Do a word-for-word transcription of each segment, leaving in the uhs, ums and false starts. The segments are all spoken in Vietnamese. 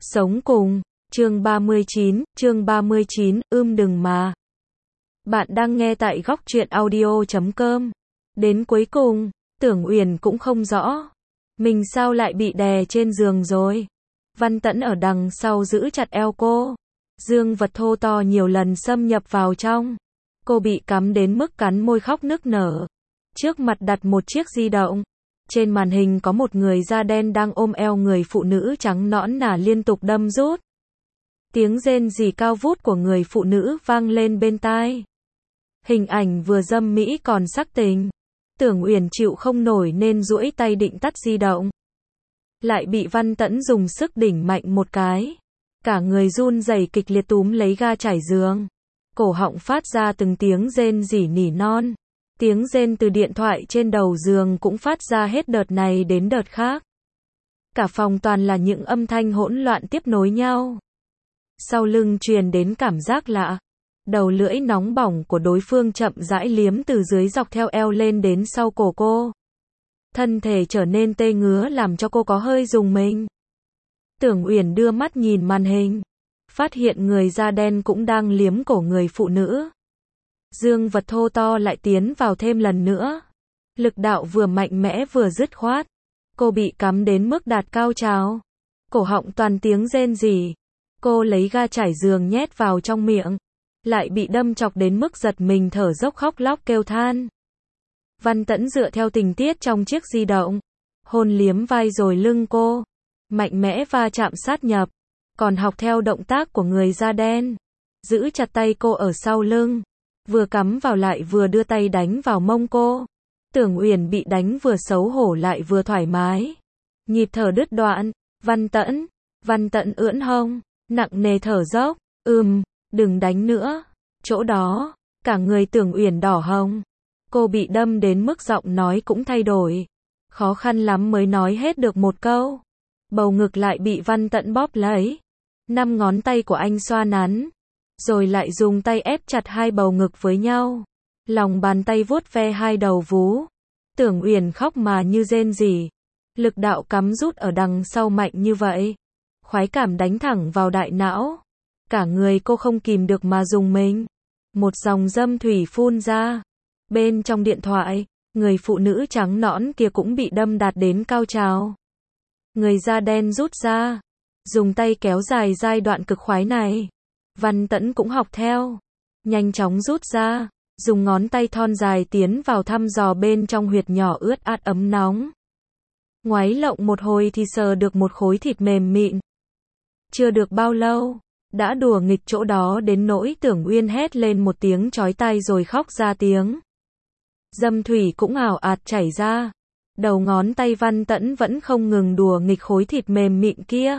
Sống cùng, chương ba mươi chín, chương ba mươi chín, ưm đừng mà. Bạn đang nghe tại góc truyện audio chấm com. Đến cuối cùng, Tưởng Uyển cũng không rõ. Mình sao lại bị đè trên giường rồi. Văn Tẫn ở đằng sau giữ chặt eo cô. Dương vật thô to nhiều lần xâm nhập vào trong. Cô bị cắm đến mức cắn môi khóc nức nở. Trước mặt đặt một chiếc di động. Trên màn hình có một người da đen đang ôm eo người phụ nữ trắng nõn nà liên tục đâm rút. Tiếng rên rỉ cao vút của người phụ nữ vang lên bên tai. Hình ảnh vừa dâm mỹ còn sắc tình. Tưởng Uyển chịu không nổi nên duỗi tay định tắt di động. Lại bị Văn Tẫn dùng sức đỉnh mạnh một cái. Cả người run rẩy kịch liệt túm lấy ga trải giường. Cổ họng phát ra từng tiếng rên rỉ nỉ non. Tiếng rên từ điện thoại trên đầu giường cũng phát ra hết đợt này đến đợt khác. Cả phòng toàn là những âm thanh hỗn loạn tiếp nối nhau. Sau lưng truyền đến cảm giác lạ. Đầu lưỡi nóng bỏng của đối phương chậm rãi liếm từ dưới dọc theo eo lên đến sau cổ cô. Thân thể trở nên tê ngứa làm cho cô có hơi rùng mình. Tưởng Uyển đưa mắt nhìn màn hình. Phát hiện người da đen cũng đang liếm cổ người phụ nữ. Dương vật thô to lại tiến vào thêm lần nữa. Lực đạo vừa mạnh mẽ vừa dứt khoát. Cô bị cắm đến mức đạt cao trào. Cổ họng toàn tiếng rên rỉ. Cô lấy ga trải giường nhét vào trong miệng. Lại bị đâm chọc đến mức giật mình thở dốc khóc lóc kêu than. Văn Tẫn dựa theo tình tiết trong chiếc di động. Hôn liếm vai rồi lưng cô. Mạnh mẽ va chạm sát nhập. Còn học theo động tác của người da đen. Giữ chặt tay cô ở sau lưng. Vừa cắm vào lại vừa đưa tay đánh vào mông cô. Tưởng Uyển bị đánh vừa xấu hổ lại vừa thoải mái. Nhịp thở đứt đoạn. Văn Tẫn. Văn Tẫn ưỡn hông. Nặng nề thở dốc. Ừm, đừng đánh nữa. Chỗ đó. Cả người Tưởng Uyển đỏ hồng. Cô bị đâm đến mức giọng nói cũng thay đổi. Khó khăn lắm mới nói hết được một câu. Bầu ngực lại bị Văn Tẫn bóp lấy. Năm ngón tay của anh xoa nắn. Rồi lại dùng tay ép chặt hai bầu ngực với nhau. Lòng bàn tay vuốt ve hai đầu vú. Tưởng Uyển khóc mà như rên rỉ. Lực đạo cắm rút ở đằng sau mạnh như vậy. Khoái cảm đánh thẳng vào đại não. Cả người cô không kìm được mà rùng mình. Một dòng dâm thủy phun ra. Bên trong điện thoại, người phụ nữ trắng nõn kia cũng bị đâm đạt đến cao trào. Người da đen rút ra. Dùng tay kéo dài giai đoạn cực khoái này. Văn Tẫn cũng học theo. Nhanh chóng rút ra. Dùng ngón tay thon dài tiến vào thăm dò bên trong huyệt nhỏ ướt át ấm nóng. Ngoáy lộng một hồi thì sờ được một khối thịt mềm mịn. Chưa được bao lâu. Đã đùa nghịch chỗ đó đến nỗi Tưởng Uyên hét lên một tiếng chói tai rồi khóc ra tiếng. Dâm thủy cũng ảo ạt chảy ra. Đầu ngón tay Văn Tẫn vẫn không ngừng đùa nghịch khối thịt mềm mịn kia.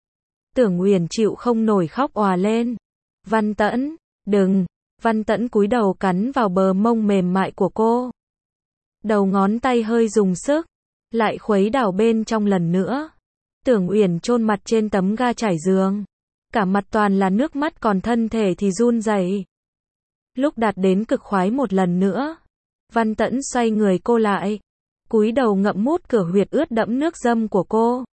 Tưởng Uyển chịu không nổi khóc òa lên. Văn Tẫn, đừng. Văn Tẫn cúi đầu cắn vào bờ mông mềm mại của cô. Đầu ngón tay hơi dùng sức. Lại khuấy đảo bên trong lần nữa. Tưởng Uyển chôn mặt trên tấm ga trải giường. Cả mặt toàn là nước mắt còn thân thể thì run rẩy. Lúc đạt đến cực khoái một lần nữa. Văn Tẫn xoay người cô lại. Cúi đầu ngậm mút cửa huyệt ướt đẫm nước dâm của cô.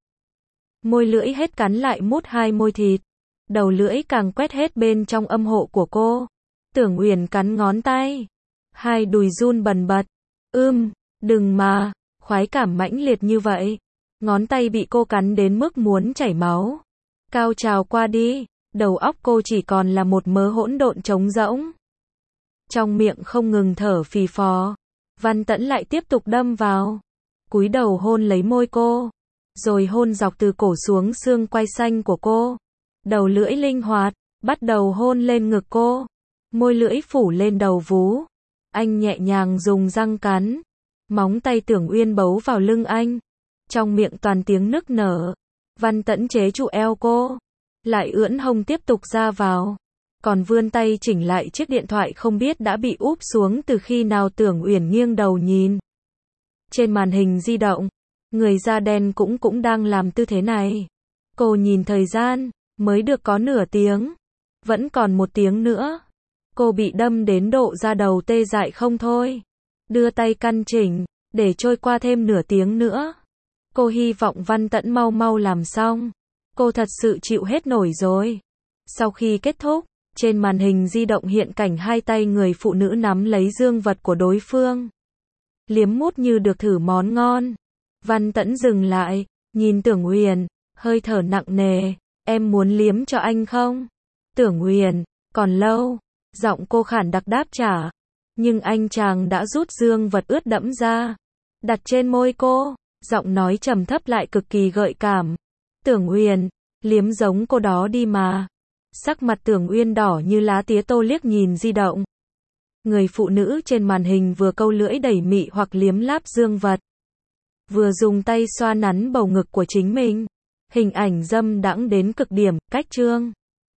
Môi lưỡi hết cắn lại mút hai môi thịt. Đầu lưỡi càng quét hết bên trong âm hộ của cô. Tưởng Uyển cắn ngón tay. Hai đùi run bần bật. Ưm, đừng mà. Khoái cảm mãnh liệt như vậy. Ngón tay bị cô cắn đến mức muốn chảy máu. Cao trào qua đi. Đầu óc cô chỉ còn là một mớ hỗn độn trống rỗng. Trong miệng không ngừng thở phì phò. Văn Tẫn lại tiếp tục đâm vào. Cúi đầu hôn lấy môi cô. Rồi hôn dọc từ cổ xuống xương quai xanh của cô. Đầu lưỡi linh hoạt. Bắt đầu hôn lên ngực cô. Môi lưỡi phủ lên đầu vú. Anh nhẹ nhàng dùng răng cắn. Móng tay Tưởng Uyên bấu vào lưng anh. Trong miệng toàn tiếng nức nở. Văn Tẫn chế trụ eo cô. Lại ưỡn hông tiếp tục ra vào. Còn vươn tay chỉnh lại chiếc điện thoại không biết đã bị úp xuống từ khi nào. Tưởng Uyển nghiêng đầu nhìn. Trên màn hình di động. Người da đen cũng cũng đang làm tư thế này. Cô nhìn thời gian. Mới được có nửa tiếng. Vẫn còn một tiếng nữa. Cô bị đâm đến độ da đầu tê dại không thôi. Đưa tay căn chỉnh. Để trôi qua thêm nửa tiếng nữa. Cô hy vọng Văn Tẫn mau mau làm xong. Cô thật sự chịu hết nổi rồi. Sau khi kết thúc, trên màn hình di động hiện cảnh hai tay người phụ nữ nắm lấy dương vật của đối phương. Liếm mút như được thử món ngon. Văn Tẫn dừng lại, nhìn Tưởng Uyển, hơi thở nặng nề. Em muốn liếm cho anh không? Tưởng Uyển, còn lâu. Giọng cô khản đặc đáp trả. Nhưng anh chàng đã rút dương vật ướt đẫm ra. Đặt trên môi cô. Giọng nói trầm thấp lại cực kỳ gợi cảm. Tưởng Uyển, liếm giống cô đó đi mà. Sắc mặt Tưởng Uyên đỏ như lá tía tô liếc nhìn di động. Người phụ nữ trên màn hình vừa câu lưỡi đẩy mị hoặc liếm láp dương vật, vừa dùng tay xoa nắn bầu ngực của chính mình. Hình ảnh dâm đãng đến cực điểm, cách chương